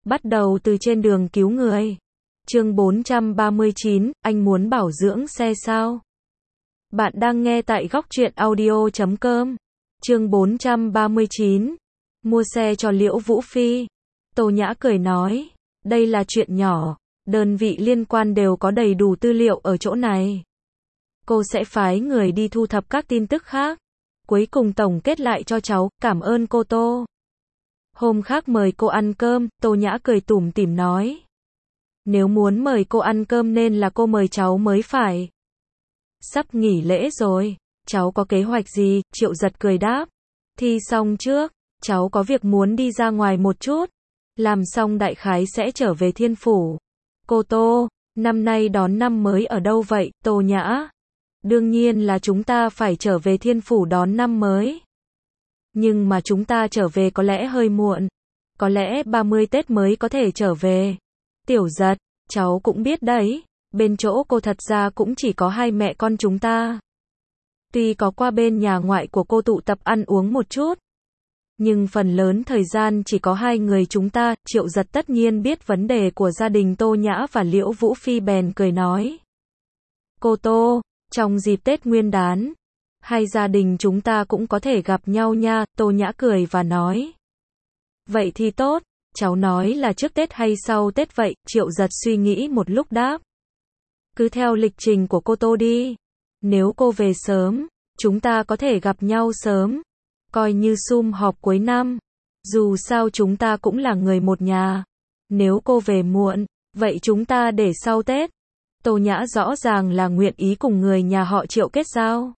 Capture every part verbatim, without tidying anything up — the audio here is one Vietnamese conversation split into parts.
Bắt đầu từ trên đường cứu người. Chương bốn trăm ba mươi chín, anh muốn bảo dưỡng xe sao? Bạn đang nghe tại góc truyện audio chấm com. Chương bốn trăm ba mươi chín, mua xe cho Liễu Vũ Phi. Tô Nhã cười nói, đây là chuyện nhỏ, đơn vị liên quan đều có đầy đủ tư liệu ở chỗ này. Cô sẽ phái người đi thu thập các tin tức khác. Cuối cùng tổng kết lại cho cháu, cảm ơn cô Tô. Hôm khác mời cô ăn cơm, Tô Nhã cười tủm tỉm nói. Nếu muốn mời cô ăn cơm nên là cô mời cháu mới phải. Sắp nghỉ lễ rồi, cháu có kế hoạch gì? Triệu Giật cười đáp. Thi xong trước, cháu có việc muốn đi ra ngoài một chút. Làm xong đại khái sẽ trở về Thiên Phủ. Cô Tô, năm nay đón năm mới ở đâu vậy? Tô Nhã. Đương nhiên là chúng ta phải trở về Thiên Phủ đón năm mới. Nhưng mà chúng ta trở về có lẽ hơi muộn. Có lẽ ba mươi Tết mới có thể trở về. Tiểu Giật, cháu cũng biết đấy, bên chỗ cô thật ra cũng chỉ có hai mẹ con chúng ta. Tuy có qua bên nhà ngoại của cô tụ tập ăn uống một chút, nhưng phần lớn thời gian chỉ có hai người chúng ta. Triệu Giật tất nhiên biết vấn đề của gia đình Tô Nhã và Liễu Vũ Phi bèn cười nói. Cô Tô, trong dịp Tết Nguyên đán, hai gia đình chúng ta cũng có thể gặp nhau nha. Tô Nhã cười và nói. Vậy thì tốt, cháu nói là trước Tết hay sau Tết vậy? Triệu Giật suy nghĩ một lúc đáp. Cứ theo lịch trình của cô Tô đi. Nếu cô về sớm, chúng ta có thể gặp nhau sớm. Coi như sum họp cuối năm. Dù sao chúng ta cũng là người một nhà. Nếu cô về muộn, vậy chúng ta để sau Tết. Tô Nhã rõ ràng là nguyện ý cùng người nhà họ Triệu kết giao.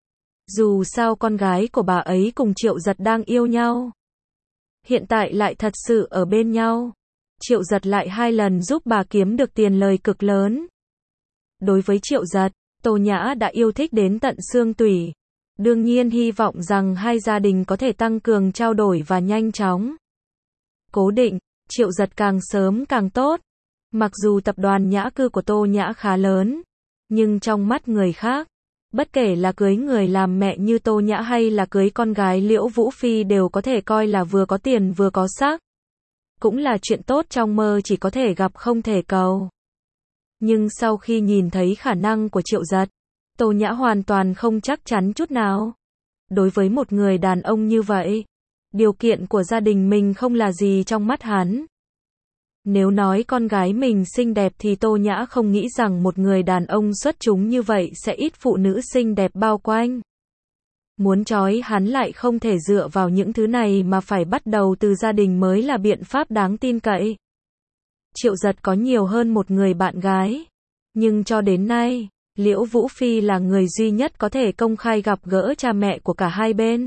Dù sao con gái của bà ấy cùng Triệu Giật đang yêu nhau. Hiện tại lại thật sự ở bên nhau. Triệu Giật lại hai lần giúp bà kiếm được tiền lời cực lớn. Đối với Triệu Giật, Tô Nhã đã yêu thích đến tận xương tủy. Đương nhiên hy vọng rằng hai gia đình có thể tăng cường trao đổi và nhanh chóng cố định. Triệu Giật càng sớm càng tốt. Mặc dù tập đoàn Nhã Cư của Tô Nhã khá lớn, nhưng trong mắt người khác, bất kể là cưới người làm mẹ như Tô Nhã hay là cưới con gái Liễu Vũ Phi đều có thể coi là vừa có tiền vừa có sắc. Cũng là chuyện tốt trong mơ chỉ có thể gặp không thể cầu. Nhưng sau khi nhìn thấy khả năng của Triệu Giật, Tô Nhã hoàn toàn không chắc chắn chút nào. Đối với một người đàn ông như vậy, điều kiện của gia đình mình không là gì trong mắt hắn. Nếu nói con gái mình xinh đẹp thì Tô Nhã không nghĩ rằng một người đàn ông xuất chúng như vậy sẽ ít phụ nữ xinh đẹp bao quanh. Muốn trói hắn lại không thể dựa vào những thứ này mà phải bắt đầu từ gia đình mới là biện pháp đáng tin cậy. Triệu Giật có nhiều hơn một người bạn gái. Nhưng cho đến nay, Liễu Vũ Phi là người duy nhất có thể công khai gặp gỡ cha mẹ của cả hai bên.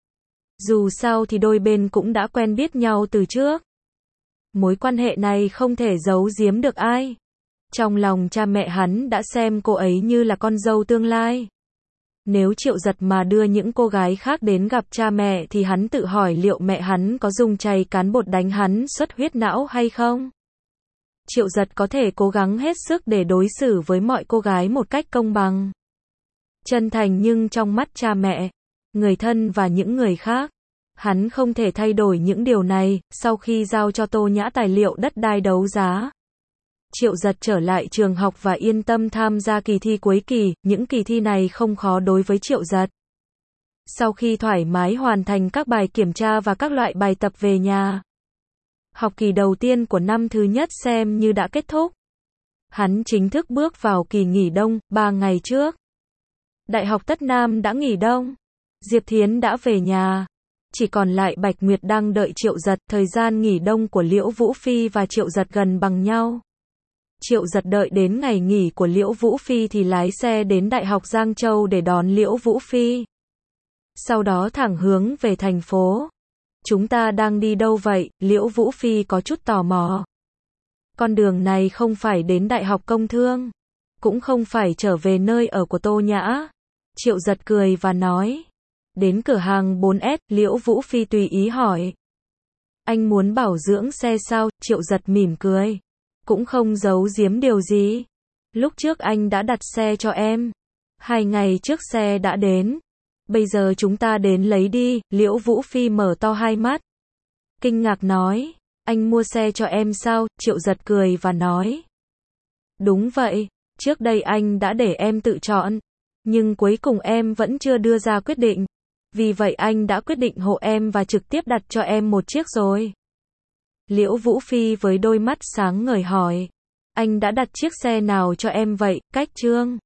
Dù sao thì đôi bên cũng đã quen biết nhau từ trước. Mối quan hệ này không thể giấu giếm được ai. Trong lòng cha mẹ hắn đã xem cô ấy như là con dâu tương lai. Nếu Triệu Giật mà đưa những cô gái khác đến gặp cha mẹ thì hắn tự hỏi liệu mẹ hắn có dùng chày cán bột đánh hắn xuất huyết não hay không? Triệu Giật có thể cố gắng hết sức để đối xử với mọi cô gái một cách công bằng, chân thành, nhưng trong mắt cha mẹ, người thân và những người khác, hắn không thể thay đổi những điều này. Sau khi giao cho Tô Nhã tài liệu đất đai đấu giá, Triệu Giật trở lại trường học và yên tâm tham gia kỳ thi cuối kỳ. Những kỳ thi này không khó đối với Triệu Giật. Sau khi thoải mái hoàn thành các bài kiểm tra và các loại bài tập về nhà, học kỳ đầu tiên của năm thứ nhất xem như đã kết thúc. Hắn chính thức bước vào kỳ nghỉ đông. Ba ngày trước, Đại học Tất Nam đã nghỉ đông. Diệp Thiến đã về nhà. Chỉ còn lại Bạch Nguyệt đang đợi Triệu Giật. Thời gian nghỉ đông của Liễu Vũ Phi và Triệu Giật gần bằng nhau. Triệu Giật đợi đến ngày nghỉ của Liễu Vũ Phi thì lái xe đến Đại học Giang Châu để đón Liễu Vũ Phi. Sau đó thẳng hướng về thành phố. Chúng ta đang đi đâu vậy? Liễu Vũ Phi có chút tò mò. Con đường này không phải đến Đại học Công Thương, cũng không phải trở về nơi ở của Tô Nhã. Triệu Giật cười và nói. Đến cửa hàng bốn S, Liễu Vũ Phi tùy ý hỏi. Anh muốn bảo dưỡng xe sao? Triệu Giật mỉm cười. Cũng không giấu giếm điều gì. Lúc trước anh đã đặt xe cho em. Hai ngày trước xe đã đến. Bây giờ chúng ta đến lấy đi. Liễu Vũ Phi mở to hai mắt. Kinh ngạc nói. Anh mua xe cho em sao? Triệu Giật cười và nói. Đúng vậy, trước đây anh đã để em tự chọn, nhưng cuối cùng em vẫn chưa đưa ra quyết định. Vì vậy anh đã quyết định hộ em và trực tiếp đặt cho em một chiếc rồi. Liễu Vũ Phi với đôi mắt sáng ngời hỏi. Anh đã đặt chiếc xe nào cho em vậy, Cách Trương?